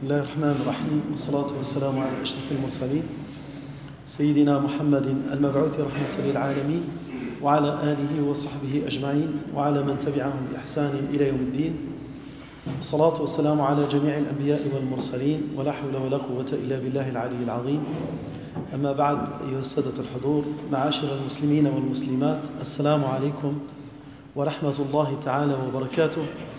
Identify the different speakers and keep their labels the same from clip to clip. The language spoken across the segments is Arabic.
Speaker 1: بسم الله الرحمن الرحيم، والصلاة والسلام على أشرف المرسلين سيدنا محمد المبعوث رحمة للعالمين وعلى آله وصحبه أجمعين وعلى من تبعهم بإحسان إلى يوم الدين. والصلاة والسلام على جميع الأنبياء والمرسلين، ولا حول ولا قوة إلا بالله العلي العظيم. أما بعد، أيها السادة الحضور، معاشر المسلمين والمسلمات، السلام عليكم ورحمة الله تعالى وبركاته،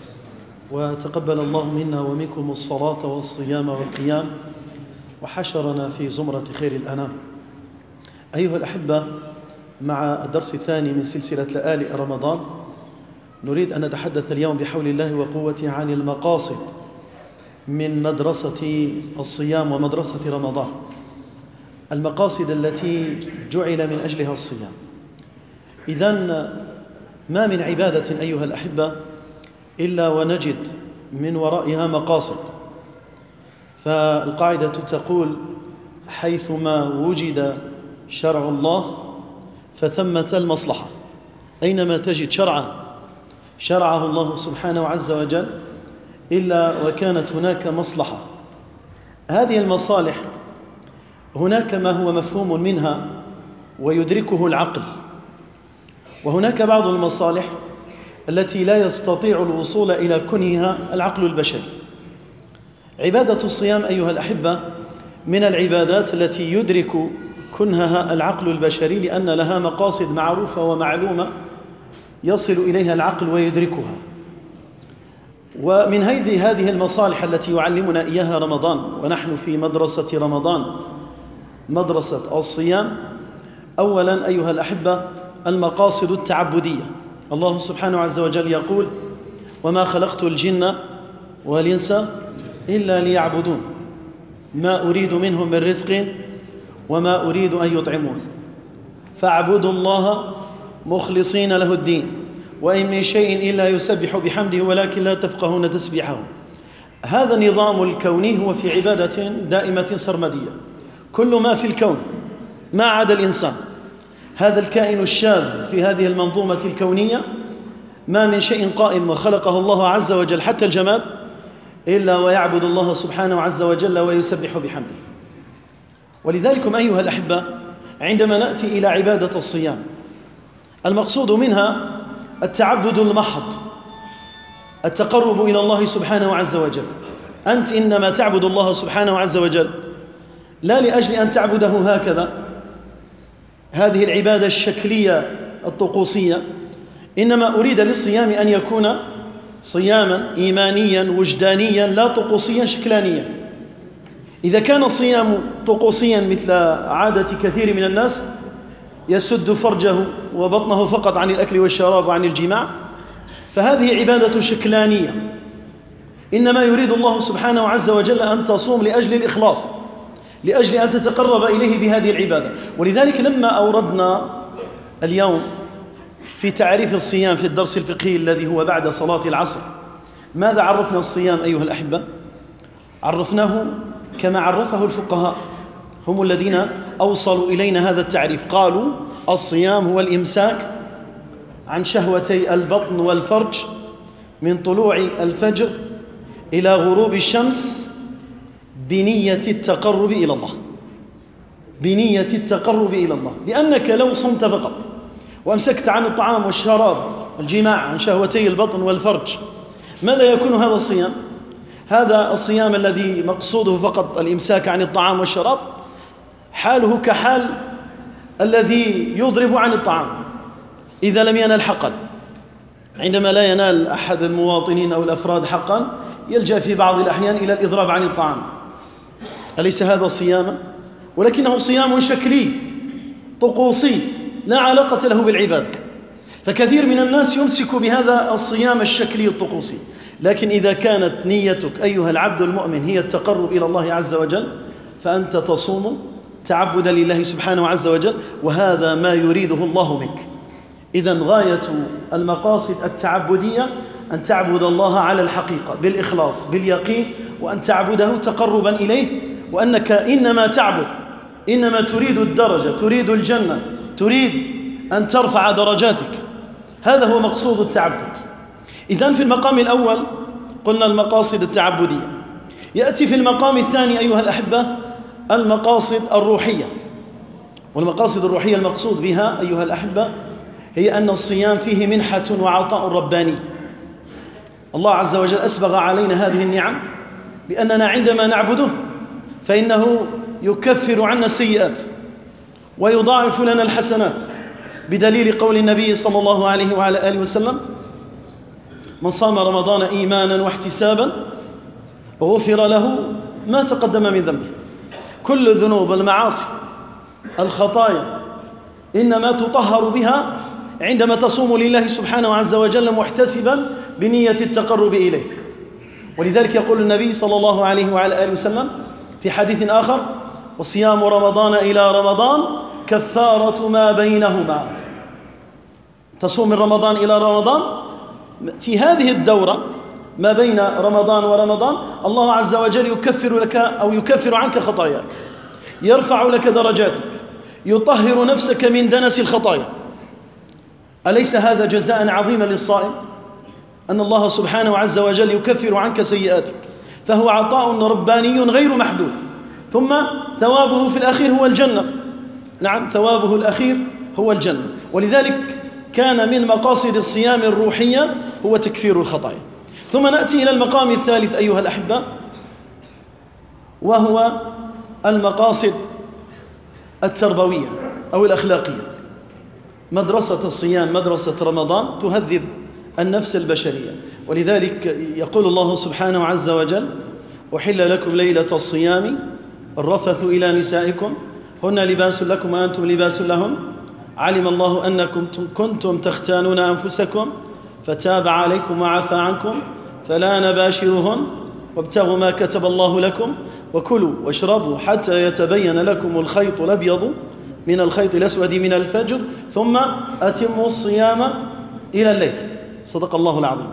Speaker 1: وتقبل الله منا ومنكم الصلاة والصيام والقيام، وحشرنا في زمرة خير الأنام. أيها الأحبة، مع الدرس الثاني من سلسلة لآلئ رمضان، نريد أن نتحدث اليوم بحول الله وقوته عن المقاصد من مدرسة الصيام ومدرسة رمضان، المقاصد التي جعل من أجلها الصيام. إذن ما من عبادة أيها الأحبة إلا ونجد من ورائها مقاصد، فالقاعدة تقول: حيثما وجد شرع الله فثمة المصلحة. أينما تجد شرعه الله سبحانه عز وجل إلا وكانت هناك مصلحة. هذه المصالح هناك ما هو مفهوم منها ويدركه العقل، وهناك بعض المصالح التي لا يستطيع الوصول إلى كنهها العقل البشري. عبادة الصيام أيها الأحبة من العبادات التي يدرك كنهها العقل البشري، لأن لها مقاصد معروفة ومعلومة يصل إليها العقل ويدركها. ومن هذه المصالح التي يعلمنا إياها رمضان، ونحن في مدرسة رمضان، مدرسة الصيام، أولا أيها الأحبة المقاصد التعبدية. الله سبحانه عز وجل يقول: وما خلقت الجن والإنس إلا ليعبدون ما أريد منهم من رزق وما أريد أن يطعمون فاعبدوا الله مخلصين له الدين وإن من شيء إلا يسبح بحمده ولكن لا تفقهون تسبيحه. هذا النظام الكوني هو في عبادة دائمة سرمدية. كل ما في الكون ما عدا الإنسان، هذا الكائن الشاذ في هذه المنظومة الكونية، ما من شيء قائم وخلقه الله عز وجل حتى الجماد إلا ويعبد الله سبحانه عز وجل ويسبح بحمده. ولذلك أيها الأحبة، عندما نأتي إلى عبادة الصيام، المقصود منها التعبد المحض، التقرب إلى الله سبحانه عز وجل. أنت إنما تعبد الله سبحانه عز وجل لا لأجل أن تعبده هكذا، هذه العبادة الشكلية الطقوسية، إنما أريد للصيام أن يكون صياما إيمانيا وجدانيا لا طقوسيا شكلانيا. إذا كان الصيام طقوسيا مثل عادة كثير من الناس يسد فرجه وبطنه فقط عن الأكل والشراب وعن الجماع، فهذه عبادة شكلانية. إنما يريد الله سبحانه عز وجل أن تصوم لأجل الإخلاص، لأجل أن تتقرب إليه بهذه العبادة. ولذلك لما أوردنا اليوم في تعريف الصيام في الدرس الفقهي الذي هو بعد صلاة العصر، ماذا عرفنا الصيام أيها الأحبة؟ عرفناه كما عرفه الفقهاء، هم الذين أوصلوا إلينا هذا التعريف. قالوا: الصيام هو الإمساك عن شهوتي البطن والفرج من طلوع الفجر إلى غروب الشمس بنية التقرب إلى الله، بنية التقرب إلى الله. لأنك لو صمت فقط وأمسكت عن الطعام والشراب والجماع، عن شهوتي البطن والفرج، ماذا يكون هذا الصيام؟ هذا الصيام الذي مقصوده فقط الإمساك عن الطعام والشراب، حاله كحال الذي يضرب عن الطعام إذا لم ينال حقا. عندما لا ينال أحد المواطنين أو الأفراد حقا، يلجأ في بعض الأحيان إلى الإضراب عن الطعام. أليس هذا صياما؟ ولكنه صيام شكلي طقوسي لا علاقة له بالعبادة. فكثير من الناس يمسك بهذا الصيام الشكلي الطقوسي، لكن إذا كانت نيتك أيها العبد المؤمن هي التقرب إلى الله عز وجل، فأنت تصوم تعبدا لله سبحانه عز وجل، وهذا ما يريده الله منك. إذن غاية المقاصد التعبدية أن تعبد الله على الحقيقة بالإخلاص باليقين، وأن تعبده تقربا إليه، وأنك إنما تعبد، إنما تريد الدرجة، تريد الجنة، تريد أن ترفع درجاتك. هذا هو مقصود التعبد. إذن في المقام الأول قلنا المقاصد التعبدية. يأتي في المقام الثاني أيها الأحبة المقاصد الروحية. والمقاصد الروحية المقصود بها أيها الأحبة هي أن الصيام فيه منحة وعطاء رباني. الله عز وجل أسبغ علينا هذه النعم بأننا عندما نعبده فإنه يكفر عنا السيئات ويضاعف لنا الحسنات، بدليل قول النبي صلى الله عليه وعلى آله وسلم: من صام رمضان إيمانا واحتسابا غفر له ما تقدم من ذنبه. كل الذنوب المعاصي الخطايا إنما تطهر بها عندما تصوم لله سبحانه عز وجل محتسبا بنية التقرب إليه. ولذلك يقول النبي صلى الله عليه وعلى آله وسلم في حديث آخر: وصيام رمضان إلى رمضان كفارة ما بينهما. تصوم من رمضان إلى رمضان، في هذه الدورة ما بين رمضان ورمضان الله عز وجل يكفر لك أو يكفر عنك خطاياك، يرفع لك درجاتك، يطهر نفسك من دنس الخطايا. أليس هذا جزاء عظيما للصائم؟ أن الله سبحانه عز وجل يكفر عنك سيئاتك، فهو عطاء رباني غير محدود. ثم ثوابه في الأخير هو الجنة. نعم، ثوابه الأخير هو الجنة. ولذلك كان من مقاصد الصيام الروحية هو تكفير الخطايا. ثم نأتي إلى المقام الثالث أيها الأحبة، وهو المقاصد التربوية أو الأخلاقية. مدرسة الصيام، مدرسة رمضان تهذب النفس البشرية. ولذلك يقول الله سبحانه عز وجل: أحل لكم ليلة الصيام الرفث إلى نسائكم هن لباس لكم وأنتم لباس لهم علم الله أنكم كنتم تختانون أنفسكم فتاب عليكم وعفى عنكم فلا نباشرهن وابتغوا ما كتب الله لكم وكلوا واشربوا حتى يتبين لكم الخيط الأبيض من الخيط الأسود من الفجر ثم أتموا الصيام إلى الليل. صدق الله العظيم.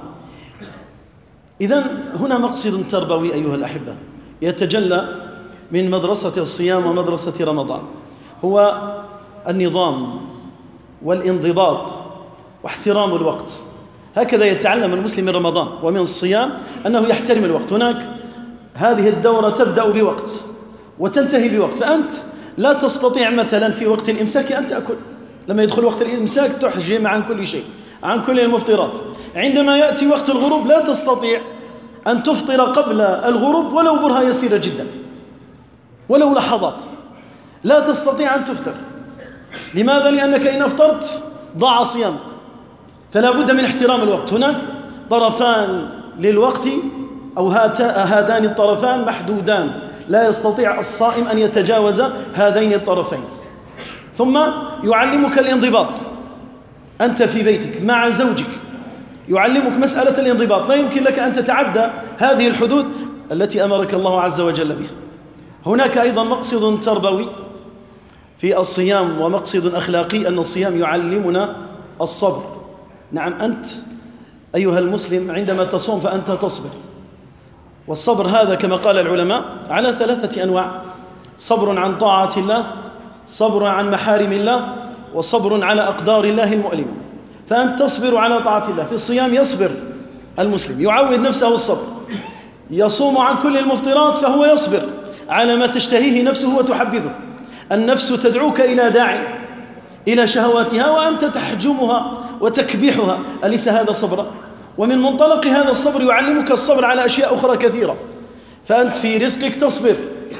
Speaker 1: إذن هنا مقصد تربوي أيها الأحبة يتجلى من مدرسة الصيام ومدرسة رمضان، هو النظام والانضباط واحترام الوقت. هكذا يتعلم المسلم من رمضان ومن الصيام أنه يحترم الوقت. هناك هذه الدورة تبدأ بوقت وتنتهي بوقت، فأنت لا تستطيع مثلا في وقت الإمساك أن تأكل. لما يدخل وقت الإمساك تحجم عن كل شيء، عن كل المفطرات. عندما يأتي وقت الغروب لا تستطيع أن تفطر قبل الغروب ولو برهة يسيرة جدا، ولو لحظات، لا تستطيع أن تفطر. لماذا؟ لأنك إن أفطرت ضاع صيامك. فلا بد من احترام الوقت. هناك طرفان للوقت أو هذان الطرفان محدودان، لا يستطيع الصائم أن يتجاوز هذين الطرفين. ثم يعلمك الانضباط. أنت في بيتك مع زوجك يعلمك مسألة الانضباط، لا يمكن لك أن تتعدى هذه الحدود التي أمرك الله عز وجل بها. هناك أيضا مقصد تربوي في الصيام ومقصد أخلاقي، أن الصيام يعلمنا الصبر. نعم، أنت أيها المسلم عندما تصوم فأنت تصبر، والصبر هذا كما قال العلماء على 3 أنواع: صبر عن طاعة الله، صبر عن محارم الله، وصبر على أقدار الله المؤلمة. فأنت تصبر على طاعة الله. في الصيام يصبر المسلم، يعود نفسه الصبر، يصوم عن كل المفطرات فهو يصبر على ما تشتهيه نفسه وتحبذه. النفس تدعوك إلى داعي إلى شهواتها وأنت تحجمها وتكبحها، أليس هذا صبرا؟ ومن منطلق هذا الصبر يعلمك الصبر على أشياء أخرى كثيرة. فأنت في رزقك تصبر،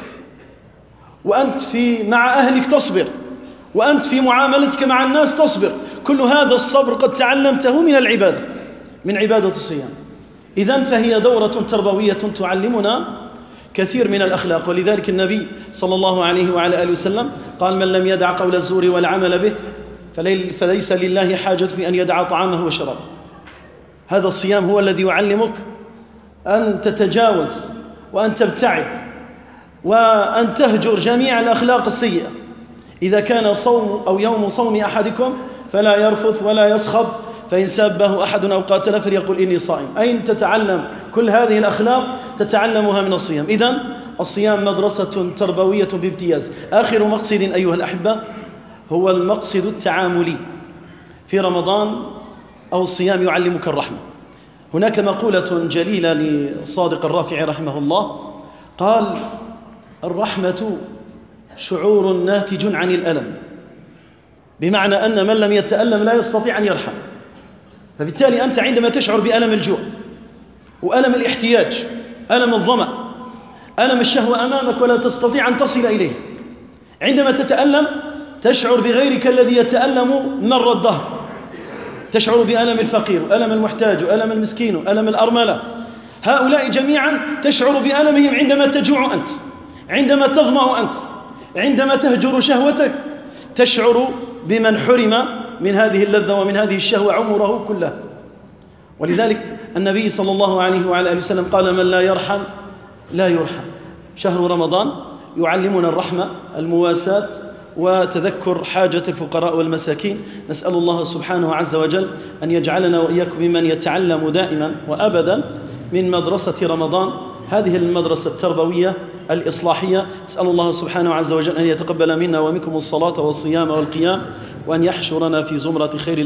Speaker 1: وأنت مع أهلك تصبر، وأنت في معاملتك مع الناس تصبر. كل هذا الصبر قد تعلمته من العبادة، من عبادة الصيام. إذن فهي دورة تربوية تعلمنا كثير من الأخلاق. ولذلك النبي صلى الله عليه وعلى آله وسلم قال: من لم يدع قول الزور والعمل به فليس لله حاجة في أن يدع طعامه وشرابه. هذا الصيام هو الذي يعلمك أن تتجاوز وأن تبتعد وأن تهجر جميع الأخلاق السيئة. إذا كان صوم أو يوم صوم أحدكم فلا يرفث ولا يصخب، فإن سابه أحد أو قاتل فليقل إني صائم. أين تتعلم كل هذه الأخلاق؟ تتعلمها من الصيام. إذن الصيام مدرسة تربوية بامتياز. آخر مقصد أيها الأحبة هو المقصد التعاملي. في رمضان أو الصيام يعلمك الرحمة. هناك مقولة جليلة لصادق الرافع رحمه الله قال: الرحمة شعور ناتج عن الألم، بمعنى أن من لم يتألم لا يستطيع أن يرحم. فبالتالي أنت عندما تشعر بألم الجوع وألم الاحتياج، ألم الظمأ، ألم الشهوة أمامك ولا تستطيع أن تصل إليه، عندما تتألم تشعر بغيرك الذي يتألم مر الدهر، تشعر بألم الفقير وألم المحتاج وألم المسكين وألم الأرملة. هؤلاء جميعا تشعر بألمهم عندما تجوع أنت، عندما تظمأ أنت، عندما تهجر شهوتك، تشعر بمن حرم من هذه اللذة ومن هذه الشهوة عمره كله. ولذلك النبي صلى الله عليه وعلى آله وسلم قال: من لا يرحم لا يرحم. شهر رمضان يعلمنا الرحمة، المواساة، وتذكر حاجة الفقراء والمساكين. نسأل الله سبحانه عز وجل أن يجعلنا وإياكم ممن يتعلم دائما وأبدا من مدرسة رمضان، هذه المدرسة التربوية الإصلاحية. نسأل الله سبحانه عز وجل أن يتقبل منا ومنكم الصلاة والصيام والقيام، وأن يحشرنا في زمرة خير